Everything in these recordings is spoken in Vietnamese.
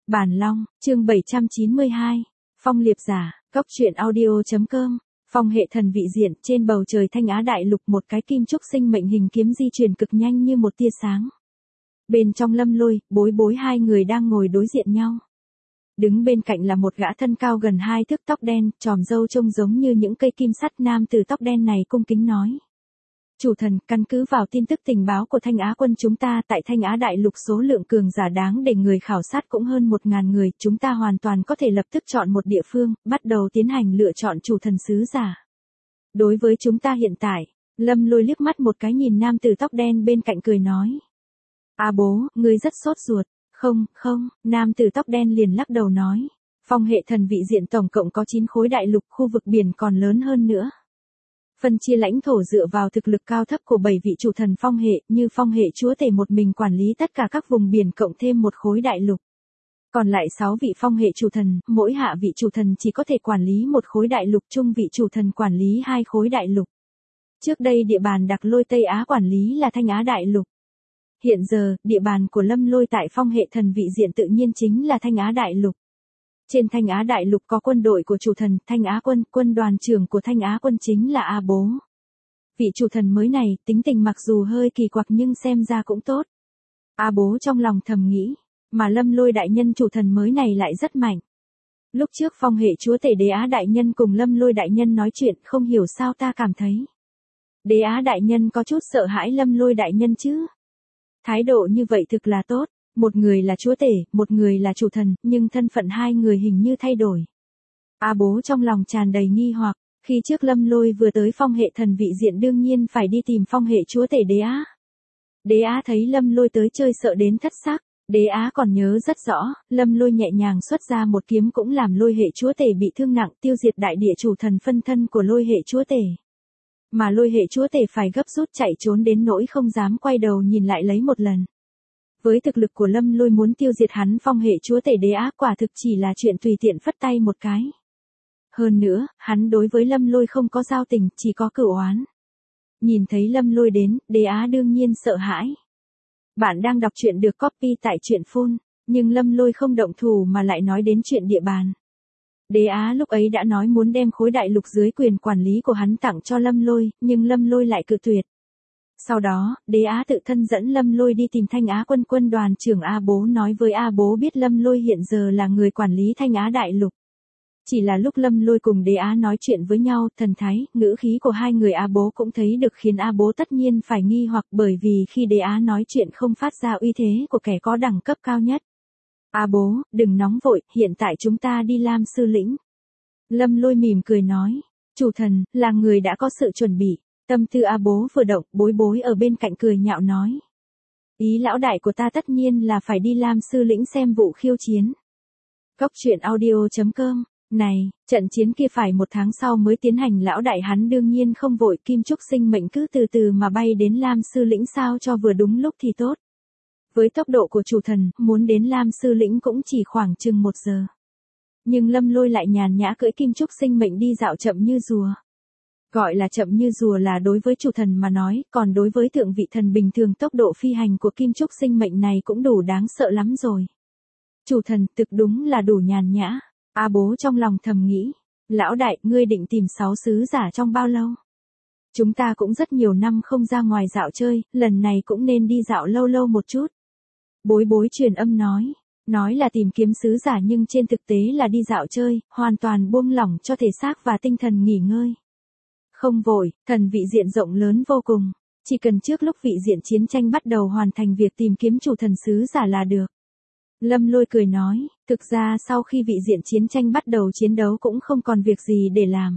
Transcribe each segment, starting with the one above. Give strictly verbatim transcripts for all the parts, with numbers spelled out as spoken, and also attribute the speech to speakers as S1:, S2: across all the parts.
S1: Bản Long, chương bảy trăm chín mươi hai. Phong liệp giả, góc truyện audio.com. Phong hệ thần vị diện, trên bầu trời Thanh Á đại lục, một cái kim trúc sinh mệnh hình kiếm di chuyển cực nhanh như một tia sáng. Bên trong Lâm Lôi, Bối Bối hai người đang ngồi đối diện nhau. Đứng bên cạnh là một gã thân cao gần hai thước, tóc đen, tròm râu trông giống như những cây kim sắt. Nam tử tóc đen này cung kính nói: Chủ thần, căn cứ vào tin tức tình báo của Thanh Á quân chúng ta, tại Thanh Á đại lục số lượng cường giả đáng để người khảo sát cũng hơn một ngàn người, chúng ta hoàn toàn có thể lập tức chọn một địa phương, bắt đầu tiến hành lựa chọn chủ thần sứ giả. Đối với chúng ta hiện tại, Lâm Lôi liếc mắt một cái nhìn nam tử tóc đen bên cạnh cười nói: À bố, ngươi rất sốt ruột. Không, không, nam tử tóc đen liền lắc đầu nói: Phong hệ thần vị diện tổng cộng có chín khối đại lục, khu vực biển còn lớn hơn nữa. Phân chia lãnh thổ dựa vào thực lực cao thấp của bảy vị chủ thần phong hệ, như phong hệ chúa tể một mình quản lý tất cả các vùng biển cộng thêm một khối đại lục. Còn lại sáu vị phong hệ chủ thần, mỗi hạ vị chủ thần chỉ có thể quản lý một khối đại lục, trung vị chủ thần quản lý hai khối đại lục. Trước đây địa bàn Đặc Lôi Tây Á quản lý là Thanh Á đại lục. Hiện giờ, địa bàn của Lâm Lôi tại phong hệ thần vị diện tự nhiên chính là Thanh Á đại lục. Trên Thanh Á đại lục có quân đội của chủ thần Thanh Á quân, quân đoàn trưởng của Thanh Á quân chính là A Bố. Vị chủ thần mới này, tính tình mặc dù hơi kỳ quặc nhưng xem ra cũng tốt. A Bố trong lòng thầm nghĩ, mà Lâm Lôi đại nhân chủ thần mới này lại rất mạnh. Lúc trước phong hệ chúa tể Đế Á đại nhân cùng Lâm Lôi đại nhân nói chuyện, không hiểu sao ta cảm thấy Đế Á đại nhân có chút sợ hãi Lâm Lôi đại nhân chứ. Thái độ như vậy thực là tốt. Một người là chúa tể, một người là chủ thần, nhưng thân phận hai người hình như thay đổi. A Bố trong lòng tràn đầy nghi hoặc, khi trước Lâm Lôi vừa tới phong hệ thần vị diện đương nhiên phải đi tìm phong hệ chúa tể Đế Á. Đế Á thấy Lâm Lôi tới chơi sợ đến thất xác, Đế Á còn nhớ rất rõ, Lâm Lôi nhẹ nhàng xuất ra một kiếm cũng làm Lôi hệ chúa tể bị thương nặng, tiêu diệt đại địa chủ thần phân thân của Lôi hệ chúa tể. Mà Lôi hệ chúa tể phải gấp rút chạy trốn đến nỗi không dám quay đầu nhìn lại lấy một lần. Với thực lực của Lâm Lôi muốn tiêu diệt hắn phong hệ chúa tể Đế Á quả thực chỉ là chuyện tùy tiện phất tay một cái. Hơn nữa, hắn đối với Lâm Lôi không có giao tình, chỉ có cửu oán. Nhìn thấy Lâm Lôi đến, Đế Á đương nhiên sợ hãi. Bạn đang đọc truyện được copy tại truyện phun, nhưng Lâm Lôi không động thủ mà lại nói đến chuyện địa bàn. Đế Á lúc ấy đã nói muốn đem khối đại lục dưới quyền quản lý của hắn tặng cho Lâm Lôi, nhưng Lâm Lôi lại cự tuyệt. Sau đó, Đế Á tự thân dẫn Lâm Lôi đi tìm Thanh Á quân, quân đoàn trưởng A Bố nói với A Bố biết Lâm Lôi hiện giờ là người quản lý Thanh Á đại lục. Chỉ là lúc Lâm Lôi cùng Đế Á nói chuyện với nhau, thần thái, ngữ khí của hai người A Bố cũng thấy được khiến A Bố tất nhiên phải nghi hoặc, bởi vì khi Đế Á nói chuyện không phát ra uy thế của kẻ có đẳng cấp cao nhất. A Bố, đừng nóng vội, hiện tại chúng ta đi Lam Sư Lĩnh. Lâm Lôi mỉm cười nói, chủ thần, là người đã có sự chuẩn bị. Tâm tư A Bố vừa động, Bối Bối ở bên cạnh cười nhạo nói: Ý lão đại của ta tất nhiên là phải đi Lam Sư Lĩnh xem vụ khiêu chiến. Góc truyện audio.com. Này, trận chiến kia phải một tháng sau mới tiến hành, lão đại hắn đương nhiên không vội, kim trúc sinh mệnh cứ từ từ mà bay đến Lam Sư Lĩnh sao cho vừa đúng lúc thì tốt. Với tốc độ của chủ thần, muốn đến Lam Sư Lĩnh cũng chỉ khoảng chừng một giờ. Nhưng Lâm Lôi lại nhàn nhã cưỡi kim trúc sinh mệnh đi dạo chậm như rùa. Gọi là chậm như rùa là đối với chủ thần mà nói, còn đối với thượng vị thần bình thường tốc độ phi hành của kim trúc sinh mệnh này cũng đủ đáng sợ lắm rồi. Chủ thần, thực đúng là đủ nhàn nhã. A Bố trong lòng thầm nghĩ, lão đại, ngươi định tìm sáu sứ giả trong bao lâu? Chúng ta cũng rất nhiều năm không ra ngoài dạo chơi, lần này cũng nên đi dạo lâu lâu một chút. Bối Bối truyền âm nói, nói là tìm kiếm sứ giả nhưng trên thực tế là đi dạo chơi, hoàn toàn buông lỏng cho thể xác và tinh thần nghỉ ngơi. Không vội, thần vị diện rộng lớn vô cùng, chỉ cần trước lúc vị diện chiến tranh bắt đầu hoàn thành việc tìm kiếm chủ thần sứ giả là được. Lâm Lôi cười nói, thực ra sau khi vị diện chiến tranh bắt đầu chiến đấu cũng không còn việc gì để làm.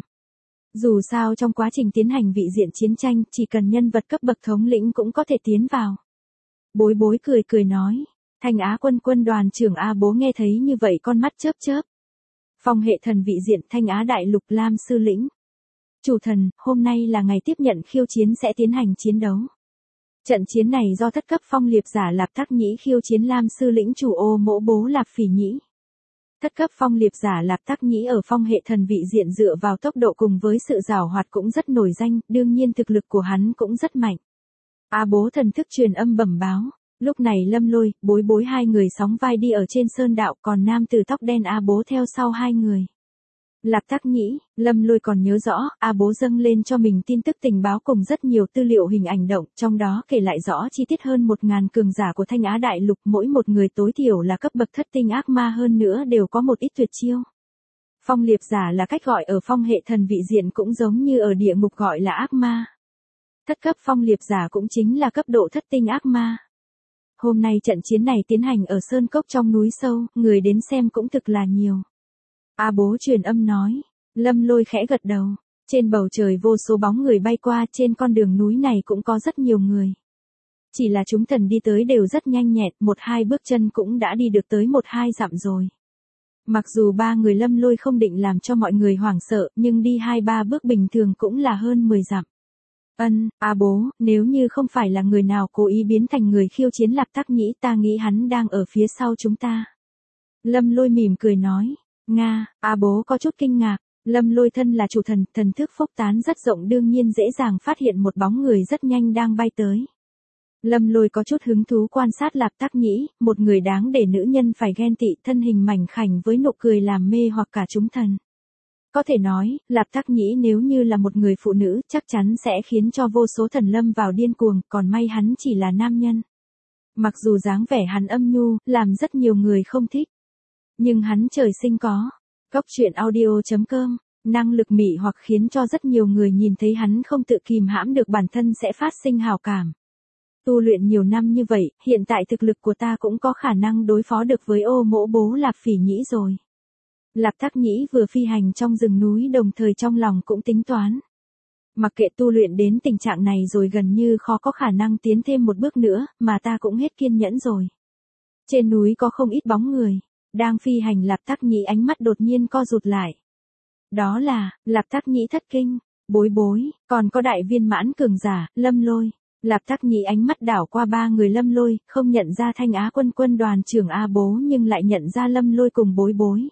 S1: Dù sao trong quá trình tiến hành vị diện chiến tranh, chỉ cần nhân vật cấp bậc thống lĩnh cũng có thể tiến vào. Bối Bối cười cười nói, Thanh Á quân, quân đoàn trưởng A Bố nghe thấy như vậy con mắt chớp chớp. Phong hệ thần vị diện Thanh Á đại lục Lam Sư Lĩnh. Chủ thần, hôm nay là ngày tiếp nhận khiêu chiến sẽ tiến hành chiến đấu. Trận chiến này do thất cấp phong liệp giả Lạp Tắc Nhĩ khiêu chiến Lam Sư Lĩnh chủ ô mỗ Bố Lạp Phỉ Nhĩ. Thất cấp phong liệp giả Lạp Tắc Nhĩ ở phong hệ thần vị diện dựa vào tốc độ cùng với sự giảo hoạt cũng rất nổi danh, đương nhiên thực lực của hắn cũng rất mạnh. A Bố thần thức truyền âm bẩm báo, Lúc này Lâm Lôi, Bối Bối hai người sóng vai đi ở trên sơn đạo, còn nam tử tóc đen A Bố theo sau hai người. Lạp Tác Nhĩ, Lâm Lôi còn nhớ rõ, A Bố dâng lên cho mình tin tức tình báo cùng rất nhiều tư liệu hình ảnh động, trong đó kể lại rõ chi tiết hơn một ngàn cường giả của Thanh Á Đại Lục, mỗi một người tối thiểu là cấp bậc thất tinh ác ma, hơn nữa đều có một ít tuyệt chiêu. Phong liệp giả là cách gọi ở phong hệ thần vị diện, cũng giống như ở địa ngục gọi là ác ma. Thất cấp phong liệp giả cũng chính là cấp độ thất tinh ác ma. Hôm nay trận chiến này tiến hành ở sơn cốc trong núi sâu, người đến xem cũng thực là nhiều. A Bố truyền âm nói. Lâm Lôi khẽ gật đầu. Trên bầu trời vô số bóng người bay qua, trên con đường núi này cũng có rất nhiều người. Chỉ là chúng thần đi tới đều rất nhanh nhẹn, một hai bước chân cũng đã đi được tới một hai dặm rồi. Mặc dù ba người Lâm Lôi không định làm cho mọi người hoảng sợ, nhưng đi hai ba bước bình thường cũng là hơn mười dặm. Ân, A Bố, nếu như không phải là người nào cố ý biến thành người khiêu chiến Lạp Tác Nhĩ, ta nghĩ hắn đang ở phía sau chúng ta. Lâm Lôi mỉm cười nói. Nga, A Bố có chút kinh ngạc. Lâm Lôi thân là chủ thần, thần thức phúc tán rất rộng, đương nhiên dễ dàng phát hiện một bóng người rất nhanh đang bay tới. Lâm Lôi có chút hứng thú quan sát Lạp Tác Nhĩ, một người đáng để nữ nhân phải ghen tị, thân hình mảnh khảnh với nụ cười làm mê hoặc cả chúng thần. Có thể nói, Lạp Tác Nhĩ nếu như là một người phụ nữ, chắc chắn sẽ khiến cho vô số thần lâm vào điên cuồng, còn may hắn chỉ là nam nhân. Mặc dù dáng vẻ hắn âm nhu, làm rất nhiều người không thích. Nhưng hắn trời sinh có. Góc truyện audio chấm com, năng lực mị hoặc khiến cho rất nhiều người nhìn thấy hắn không tự kìm hãm được bản thân sẽ phát sinh hào cảm. Tu luyện nhiều năm như vậy, hiện tại thực lực của ta cũng có khả năng đối phó được với ô mỗ Bố Lạp Phỉ Nhĩ rồi. Lạp Tác Nhĩ vừa phi hành trong rừng núi đồng thời trong lòng cũng tính toán. Mặc kệ tu luyện đến tình trạng này rồi gần như khó có khả năng tiến thêm một bước nữa, mà ta cũng hết kiên nhẫn rồi. Trên núi có không ít bóng người. Đang phi hành Lạp Tác Nhĩ ánh mắt đột nhiên co rụt lại. Đó là, Lạp Tác Nhĩ thất kinh, Bối Bối, còn có đại viên mãn cường giả, Lâm Lôi. Lạp Tác Nhĩ ánh mắt đảo qua ba người Lâm Lôi, không nhận ra Thanh Á quân quân đoàn trưởng A Bố nhưng lại nhận ra Lâm Lôi cùng Bối Bối.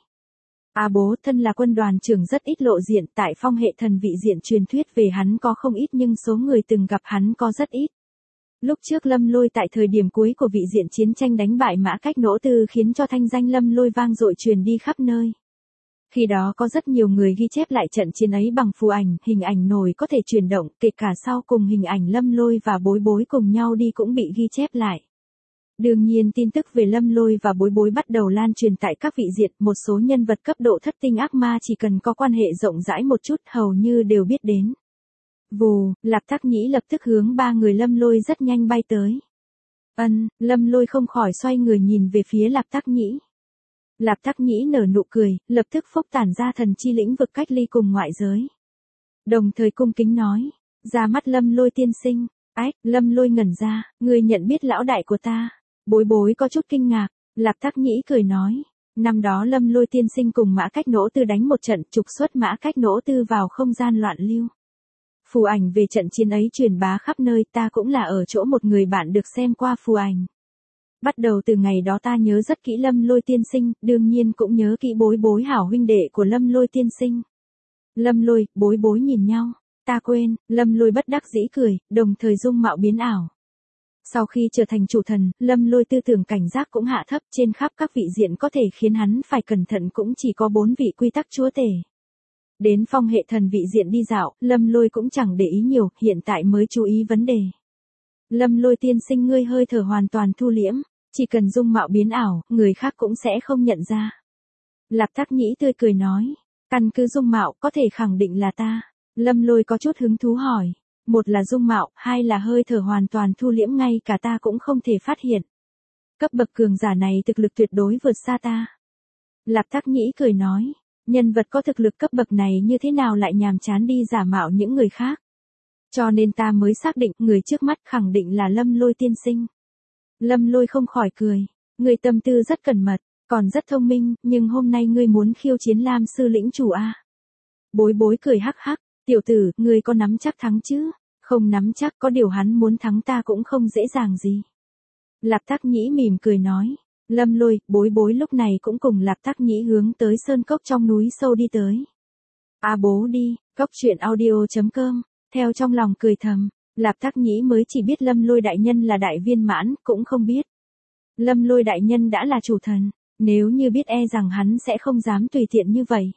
S1: A Bố thân là quân đoàn trưởng rất ít lộ diện, tại phong hệ thần vị diện truyền thuyết về hắn có không ít nhưng số người từng gặp hắn có rất ít. Lúc trước Lâm Lôi tại thời điểm cuối của vị diện chiến tranh đánh bại Mã Cách Nỗ Tư khiến cho thanh danh Lâm Lôi vang dội truyền đi khắp nơi. Khi đó có rất nhiều người ghi chép lại trận chiến ấy bằng phù ảnh, hình ảnh nổi có thể chuyển động, kể cả sau cùng hình ảnh Lâm Lôi và Bối Bối cùng nhau đi cũng bị ghi chép lại. Đương nhiên tin tức về Lâm Lôi và Bối Bối bắt đầu lan truyền tại các vị diện, một số nhân vật cấp độ thất tinh ác ma chỉ cần có quan hệ rộng rãi một chút hầu như đều biết đến. Vù, Lạp Tác Nhĩ lập tức hướng ba người Lâm Lôi rất nhanh bay tới. Ân, Lâm Lôi không khỏi xoay người nhìn về phía Lạp Tác Nhĩ. Lạp Tác Nhĩ nở nụ cười, lập tức phúc tản ra thần chi lĩnh vực cách ly cùng ngoại giới. Đồng thời cung kính nói, ra mắt Lâm Lôi tiên sinh. Ách, Lâm Lôi ngẩn ra, người nhận biết lão đại của ta. Bối Bối có chút kinh ngạc, Lạp Tác Nhĩ cười nói. Năm đó Lâm Lôi tiên sinh cùng Mã Cách Nỗ Tư đánh một trận, trục xuất Mã Cách Nỗ Tư vào không gian loạn lưu. Phù ảnh về trận chiến ấy truyền bá khắp nơi, ta cũng là ở chỗ một người bạn được xem qua phù ảnh. Bắt đầu từ ngày đó ta nhớ rất kỹ Lâm Lôi tiên sinh, đương nhiên cũng nhớ kỹ Bối Bối hảo huynh đệ của Lâm Lôi tiên sinh. Lâm Lôi, Bối Bối nhìn nhau, ta quên, Lâm Lôi bất đắc dĩ cười, đồng thời dung mạo biến ảo. Sau khi trở thành chủ thần, Lâm Lôi tư tưởng cảnh giác cũng hạ thấp, trên khắp các vị diện có thể khiến hắn phải cẩn thận cũng chỉ có bốn vị quy tắc chúa tể. Đến phong hệ thần vị diện đi dạo, Lâm Lôi cũng chẳng để ý nhiều, hiện tại mới chú ý vấn đề. Lâm Lôi tiên sinh ngươi hơi thở hoàn toàn thu liễm, chỉ cần dung mạo biến ảo, người khác cũng sẽ không nhận ra. Lạp Tác Nhĩ tươi cười nói, căn cứ dung mạo có thể khẳng định là ta. Lâm Lôi có chút hứng thú hỏi, một là dung mạo, hai là hơi thở hoàn toàn thu liễm ngay cả ta cũng không thể phát hiện. Cấp bậc cường giả này thực lực tuyệt đối vượt xa ta. Lạp Tác Nhĩ cười nói, nhân vật có thực lực cấp bậc này như thế nào lại nhàm chán đi giả mạo những người khác. Cho nên ta mới xác định người trước mắt khẳng định là Lâm Lôi tiên sinh. Lâm Lôi không khỏi cười, người tâm tư rất cẩn mật, còn rất thông minh, nhưng hôm nay ngươi muốn khiêu chiến Lam sư lĩnh chủ a? Bối Bối cười hắc hắc, tiểu tử, ngươi có nắm chắc thắng chứ? Không nắm chắc, có điều hắn muốn thắng ta cũng không dễ dàng gì. Lạp Tác Nhĩ mỉm cười nói. Lâm Lôi, Bối Bối lúc này cũng cùng Lạp Tác Nhĩ hướng tới sơn cốc trong núi sâu đi tới. A Bố đi, góc truyện audio chấm com, theo trong lòng cười thầm. Lạp Tác Nhĩ mới chỉ biết Lâm Lôi đại nhân là đại viên mãn, cũng không biết Lâm Lôi đại nhân đã là chủ thần, nếu như biết e rằng hắn sẽ không dám tùy tiện như vậy.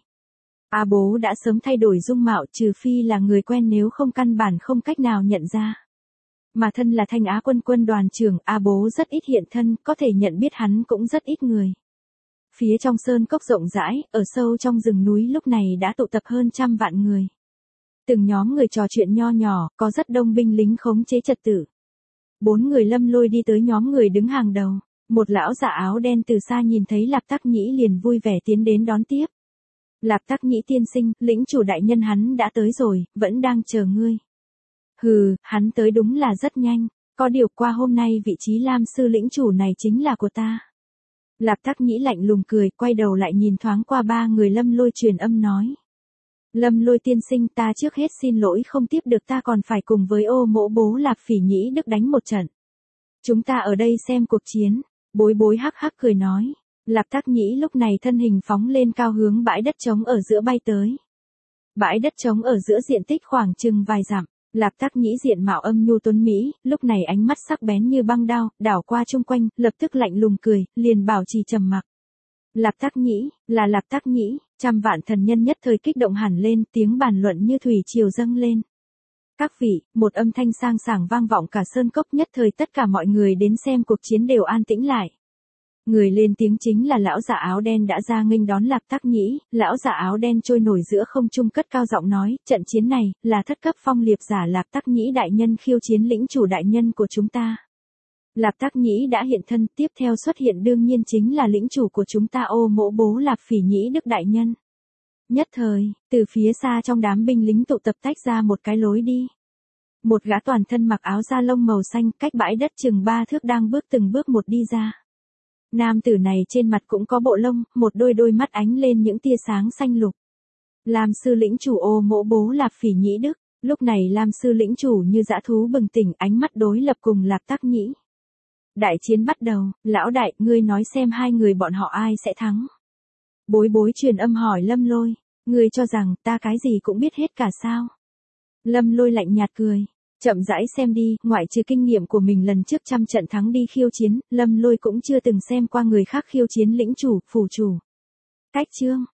S1: A Bố đã sớm thay đổi dung mạo, trừ phi là người quen, nếu không căn bản không cách nào nhận ra. Mà thân là Thanh Á quân quân đoàn trưởng, A Bố rất ít hiện thân, có thể nhận biết hắn cũng rất ít người. Phía trong sơn cốc rộng rãi, ở sâu trong rừng núi lúc này đã tụ tập hơn trăm vạn người. Từng nhóm người trò chuyện nho nhỏ, có rất đông binh lính khống chế trật tự. Bốn người Lâm Lôi đi tới nhóm người đứng hàng đầu. Một lão già áo đen từ xa nhìn thấy Lạp Tác Nhĩ liền vui vẻ tiến đến đón tiếp. Lạp Tác Nhĩ tiên sinh, lĩnh chủ đại nhân hắn đã tới rồi, vẫn đang chờ ngươi. Hừ, hắn tới đúng là rất nhanh, có điều qua hôm nay vị trí Lam sư lĩnh chủ này chính là của ta. Lạp Tác Nhĩ lạnh lùng cười, quay đầu lại nhìn thoáng qua ba người Lâm Lôi truyền âm nói. Lâm Lôi tiên sinh, ta trước hết xin lỗi không tiếp được, ta còn phải cùng với Ô Mỗ Bố Lạp Phỉ Nhĩ Đức đánh một trận. Chúng ta ở đây xem cuộc chiến. Bối bối hắc hắc cười nói. Lạp Tác Nhĩ lúc này thân hình phóng lên cao hướng bãi đất trống ở giữa bay tới. Bãi đất trống ở giữa diện tích khoảng chừng vài dặm. Lạp Tác Nhĩ diện mạo âm nhu tuấn mỹ, lúc này ánh mắt sắc bén như băng đao, đảo qua chung quanh, lập tức lạnh lùng cười, liền bảo trì trầm mặc. Lạp Tác Nhĩ, là Lạp Tác Nhĩ, trăm vạn thần nhân nhất thời kích động hẳn lên, tiếng bàn luận như thủy triều dâng lên. Các vị, một âm thanh sang sảng vang vọng cả sơn cốc, nhất thời tất cả mọi người đến xem cuộc chiến đều an tĩnh lại. Người lên tiếng chính là lão già áo đen đã ra nghênh đón Lạp Tác Nhĩ, lão già áo đen trôi nổi giữa không trung cất cao giọng nói, trận chiến này, là thất cấp phong liệp giả Lạp Tác Nhĩ đại nhân khiêu chiến lĩnh chủ đại nhân của chúng ta. Lạp Tác Nhĩ đã hiện thân, tiếp theo xuất hiện đương nhiên chính là lĩnh chủ của chúng ta Ô Mỗ Bố Lạp Phỉ Nhĩ Đức đại nhân. Nhất thời, từ phía xa trong đám binh lính tụ tập tách ra một cái lối đi. Một gã toàn thân mặc áo da lông màu xanh cách bãi đất chừng ba thước đang bước từng bước một đi ra. Nam tử này trên mặt cũng có bộ lông, một đôi đôi mắt ánh lên những tia sáng xanh lục. Lam sư lĩnh chủ Ô Mỗ Bố Lạp Phỉ Nhĩ Đức, lúc này Lam sư lĩnh chủ như dã thú bừng tỉnh, ánh mắt đối lập cùng Lạp Tác Nhĩ. Đại chiến bắt đầu, lão đại, ngươi nói xem hai người bọn họ ai sẽ thắng. Bối bối truyền âm hỏi Lâm Lôi, ngươi cho rằng ta cái gì cũng biết hết cả sao? Lâm Lôi lạnh nhạt cười, chậm rãi xem đi, ngoại trừ kinh nghiệm của mình lần trước trăm trận thắng đi khiêu chiến, Lâm Lôi cũng chưa từng xem qua người khác khiêu chiến lĩnh chủ, phủ chủ. Cách chương